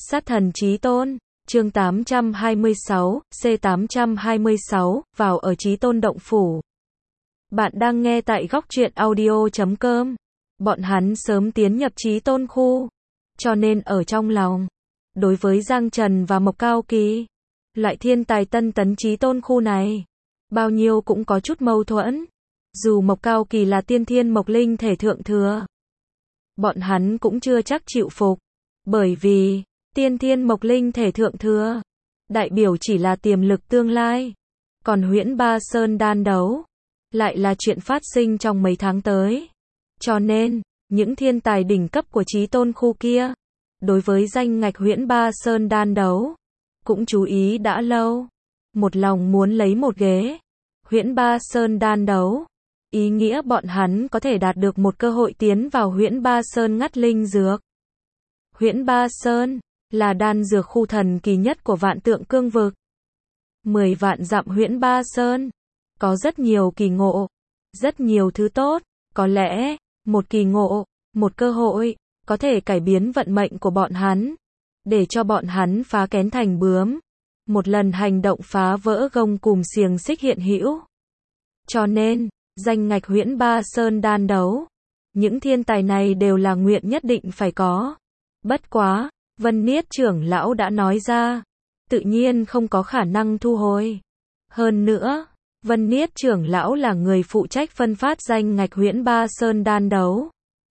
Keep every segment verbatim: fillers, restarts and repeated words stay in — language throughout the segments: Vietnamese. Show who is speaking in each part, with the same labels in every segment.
Speaker 1: Sát thần chí tôn, chương tám trăm hai mươi sáu, C tám trăm hai mươi sáu, vào ở chí tôn động phủ. Bạn đang nghe tại góc truyện audio chấm com. Bọn hắn sớm tiến nhập chí tôn khu, cho nên ở trong lòng, đối với Giang Trần và Mộc Cao Kỳ, loại thiên tài tân tấn chí tôn khu này, bao nhiêu cũng có chút mâu thuẫn. Dù Mộc Cao Kỳ là tiên thiên mộc linh thể thượng thừa, bọn hắn cũng chưa chắc chịu phục, bởi vì tiên thiên mộc linh thể thượng thừa đại biểu chỉ là tiềm lực tương lai, còn huyễn ba sơn đan đấu lại là chuyện phát sinh trong mấy tháng tới. Cho nên, những thiên tài đỉnh cấp của chí tôn khu kia, đối với danh ngạch huyễn ba sơn đan đấu, cũng chú ý đã lâu. Một lòng muốn lấy một ghế huyễn ba sơn đan đấu, ý nghĩa bọn hắn có thể đạt được một cơ hội tiến vào huyễn ba sơn ngắt linh dược. Huyễn ba sơn là đan dược khu thần kỳ nhất của vạn tượng cương vực. Mười vạn dặm huyễn ba sơn, có rất nhiều kỳ ngộ, rất nhiều thứ tốt. Có lẽ, một kỳ ngộ, một cơ hội, có thể cải biến vận mệnh của bọn hắn, để cho bọn hắn phá kén thành bướm. Một lần hành động phá vỡ gông cùm xiềng xích hiện hữu. Cho nên, danh ngạch huyễn ba sơn đan đấu, những thiên tài này đều là nguyện nhất định phải có. Bất quá, Vân Niết trưởng lão đã nói ra, tự nhiên không có khả năng thu hồi. Hơn nữa, Vân Niết trưởng lão là người phụ trách phân phát danh ngạch huyễn ba sơn đan đấu.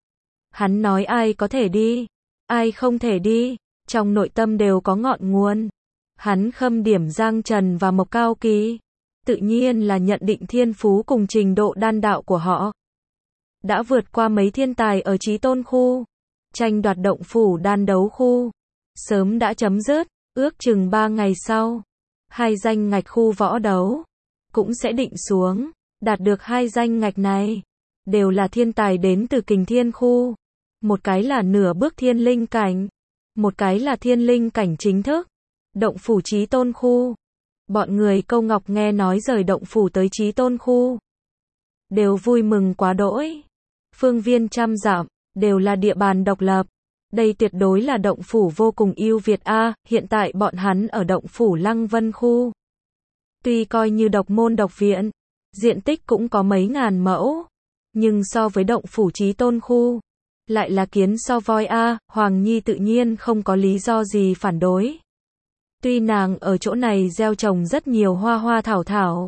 Speaker 1: Hắn nói ai có thể đi, ai không thể đi, trong nội tâm đều có ngọn nguồn. Hắn khâm điểm Giang Trần và Mộc Cao Kỳ, tự nhiên là nhận định thiên phú cùng trình độ đan đạo của họ đã vượt qua mấy thiên tài ở chí tôn khu. Tranh đoạt động phủ đan đấu khu sớm đã chấm dứt, ước chừng ba ngày sau, hai danh ngạch khu võ đấu cũng sẽ định xuống. Đạt được hai danh ngạch này, đều là thiên tài đến từ kình thiên khu. Một cái là nửa bước thiên linh cảnh, một cái là thiên linh cảnh chính thức. Động phủ chí tôn khu, bọn người Câu Ngọc nghe nói rời động phủ tới chí tôn khu, đều vui mừng quá đỗi. Phương viên trăm dặm, đều là địa bàn độc lập. Đây tuyệt đối là động phủ vô cùng ưu việt a. Hiện tại bọn hắn ở động phủ Lăng Vân khu, tuy coi như độc môn độc viện, diện tích cũng có mấy ngàn mẫu, nhưng so với động phủ chí tôn khu, lại là kiến so voi a. Hoàng Nhi tự nhiên không có lý do gì phản đối. Tuy nàng ở chỗ này gieo trồng rất nhiều hoa hoa thảo thảo,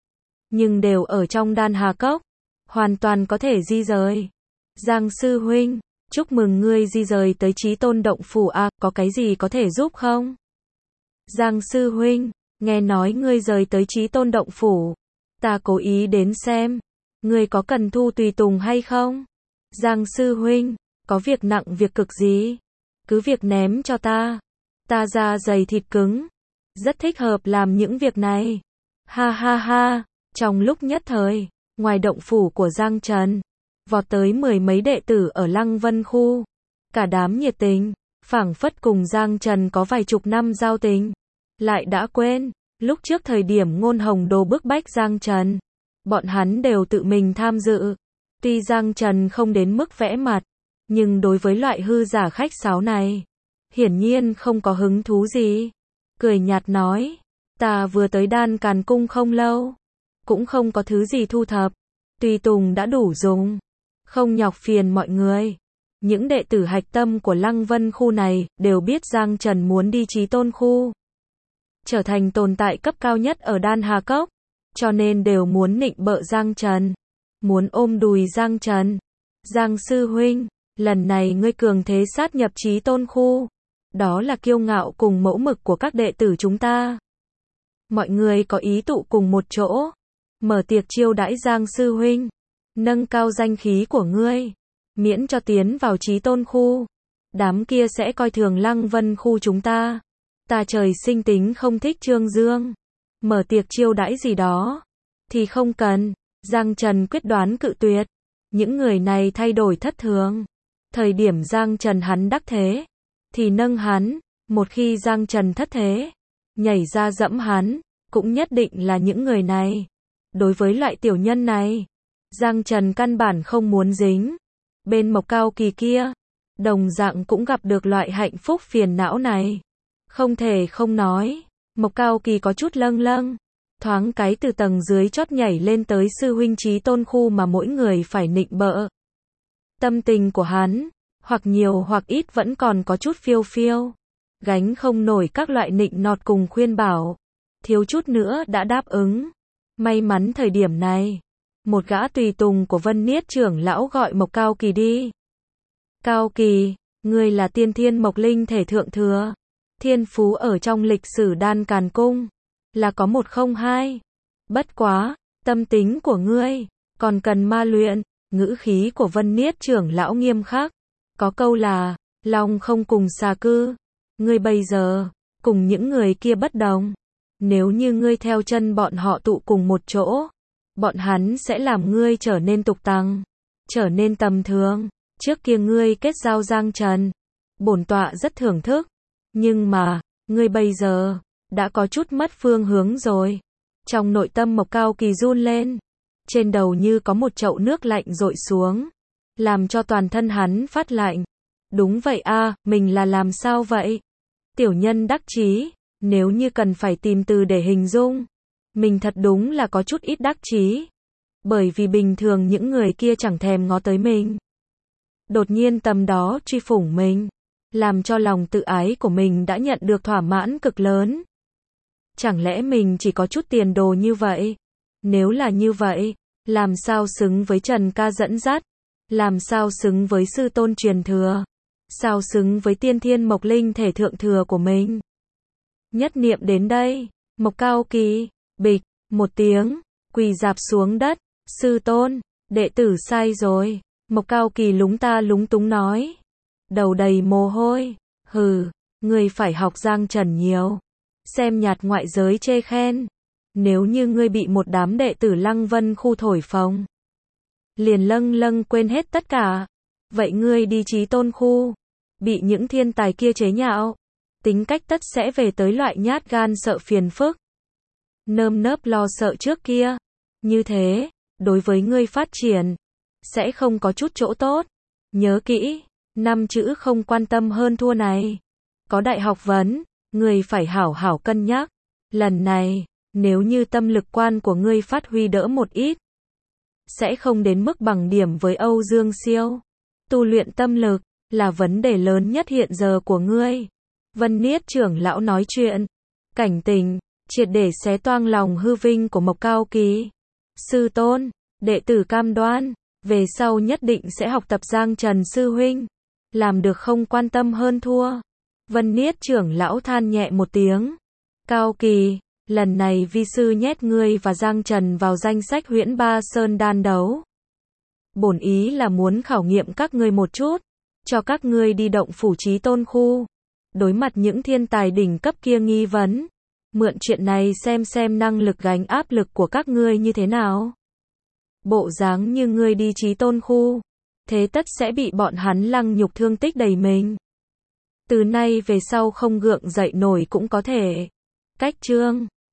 Speaker 1: nhưng đều ở trong đan hà cốc, hoàn toàn có thể di rời. Giang sư huynh, chúc mừng ngươi di rời tới chí tôn động phủ a, có cái gì có thể giúp không? Giang sư huynh, nghe nói ngươi rời tới chí tôn động phủ, ta cố ý đến xem, ngươi có cần thu tùy tùng hay không? Giang sư huynh, có việc nặng việc cực gì, cứ việc ném cho ta. Ta da dày thịt cứng, rất thích hợp làm những việc này. Ha ha ha, trong lúc nhất thời, ngoài động phủ của Giang Trần, vọt tới mười mấy đệ tử ở Lăng Vân khu. Cả đám nhiệt tình, phảng phất cùng Giang Trần có vài chục năm giao tình. Lại đã quên, lúc trước thời điểm Ngôn Hồng Đồ bức bách Giang Trần, bọn hắn đều tự mình tham dự. Tuy Giang Trần không đến mức vẽ mặt, nhưng đối với loại hư giả khách sáo này, hiển nhiên không có hứng thú gì. Cười nhạt nói, ta vừa tới Đan Càn Cung không lâu, cũng không có thứ gì thu thập, tùy tùng đã đủ dùng, không nhọc phiền mọi người. Những đệ tử hạch tâm của Lăng Vân khu này đều biết Giang Trần muốn đi chí tôn khu, trở thành tồn tại cấp cao nhất ở Đan Hà Cốc, cho nên đều muốn nịnh bợ Giang Trần, muốn ôm đùi Giang Trần. Giang sư huynh, lần này ngươi cường thế sát nhập chí tôn khu, đó là kiêu ngạo cùng mẫu mực của các đệ tử chúng ta. Mọi người có ý tụ cùng một chỗ, mở tiệc chiêu đãi Giang sư huynh, nâng cao danh khí của ngươi, miễn cho tiến vào chí tôn khu. Đám kia sẽ coi thường Lăng Vân khu chúng ta. Ta trời sinh tính không thích trương dương, mở tiệc chiêu đãi gì đó thì không cần. Giang Trần quyết đoán cự tuyệt. Những người này thay đổi thất thường. Thời điểm Giang Trần hắn đắc thế, thì nâng hắn. Một khi Giang Trần thất thế, nhảy ra dẫm hắn, cũng nhất định là những người này. Đối với loại tiểu nhân này, Giang Trần căn bản không muốn dính. Bên Mộc Cao Kỳ kia, đồng dạng cũng gặp được loại hạnh phúc phiền não này. Không thể không nói, Mộc Cao Kỳ có chút lâng lâng, thoáng cái từ tầng dưới chót nhảy lên tới sư huynh Chí Tôn khu mà mỗi người phải nịnh bợ. Tâm tình của hắn, hoặc nhiều hoặc ít vẫn còn có chút phiêu phiêu, gánh không nổi các loại nịnh nọt cùng khuyên bảo, thiếu chút nữa đã đáp ứng. May mắn thời điểm này, một gã tùy tùng của Vân Niết trưởng lão gọi Mộc Cao Kỳ đi. Cao Kỳ, ngươi là tiên thiên mộc linh thể thượng thừa, thiên phú ở trong lịch sử Đan Càn Cung là có một không hai. Bất quá, tâm tính của ngươi còn cần ma luyện. Ngữ khí của Vân Niết trưởng lão nghiêm khắc, có câu là lòng không cùng xà cư. Ngươi bây giờ cùng những người kia bất đồng, nếu như ngươi theo chân bọn họ tụ cùng một chỗ, bọn hắn sẽ làm ngươi trở nên tục tằng, trở nên tầm thường. Trước kia ngươi kết giao Giang Trần, bổn tọa rất thưởng thức, nhưng mà, ngươi bây giờ đã có chút mất phương hướng rồi. Trong nội tâm Mộc Cao Kỳ run lên, trên đầu như có một chậu nước lạnh dội xuống, làm cho toàn thân hắn phát lạnh. Đúng vậy a, à, mình là làm sao vậy? Tiểu nhân đắc chí, nếu như cần phải tìm từ để hình dung, mình thật đúng là có chút ít đắc chí, bởi vì bình thường những người kia chẳng thèm ngó tới mình. Đột nhiên tầm đó truy phủng mình, làm cho lòng tự ái của mình đã nhận được thỏa mãn cực lớn. Chẳng lẽ mình chỉ có chút tiền đồ như vậy? Nếu là như vậy, làm sao xứng với Trần ca dẫn dắt? Làm sao xứng với sư tôn truyền thừa? Sao xứng với tiên thiên mộc linh thể thượng thừa của mình? Nhất niệm đến đây, Mộc Cao Kỳ, bịch, một tiếng, quỳ rạp xuống đất. Sư tôn, đệ tử sai rồi. Mộc Cao Kỳ lúng ta lúng túng nói. Đầu đầy mồ hôi. Hừ, ngươi phải học Giang Trần nhiều. Xem nhạt ngoại giới chê khen. Nếu như ngươi bị một đám đệ tử Lăng Vân khu thổi phồng, liền lâng lâng quên hết tất cả. Vậy ngươi đi Chí Tôn khu, bị những thiên tài kia chế nhạo, tính cách tất sẽ về tới loại nhát gan sợ phiền phức, nơm nớp lo sợ trước kia. Như thế, đối với ngươi phát triển, sẽ không có chút chỗ tốt. Nhớ kỹ, năm chữ không quan tâm hơn thua này. Có đại học vấn, ngươi phải hảo hảo cân nhắc. Lần này, nếu như tâm lực quan của ngươi phát huy đỡ một ít, sẽ không đến mức bằng điểm với Âu Dương Siêu. Tu luyện tâm lực là vấn đề lớn nhất hiện giờ của ngươi. Vân Niết trưởng lão nói chuyện, cảnh tình, triệt để xé toang lòng hư vinh của Mộc Cao Kỳ. Sư tôn, đệ tử cam đoan, về sau nhất định sẽ học tập Giang Trần sư huynh, làm được không quan tâm hơn thua. Vân Niết trưởng lão than nhẹ một tiếng. Cao Kỳ, lần này vi sư nhét ngươi và Giang Trần vào danh sách Huyễn Ba Sơn đan đấu. Bổn ý là muốn khảo nghiệm các ngươi một chút, cho các ngươi đi động phủ Chí Tôn khu, đối mặt những thiên tài đỉnh cấp kia nghi vấn, mượn chuyện này xem xem năng lực gánh áp lực của các ngươi như thế nào. Bộ dáng như ngươi đi Chí Tôn khu, thế tất sẽ bị bọn hắn lăng nhục thương tích đầy mình. Từ nay về sau không gượng dậy nổi cũng có thể. Cách chương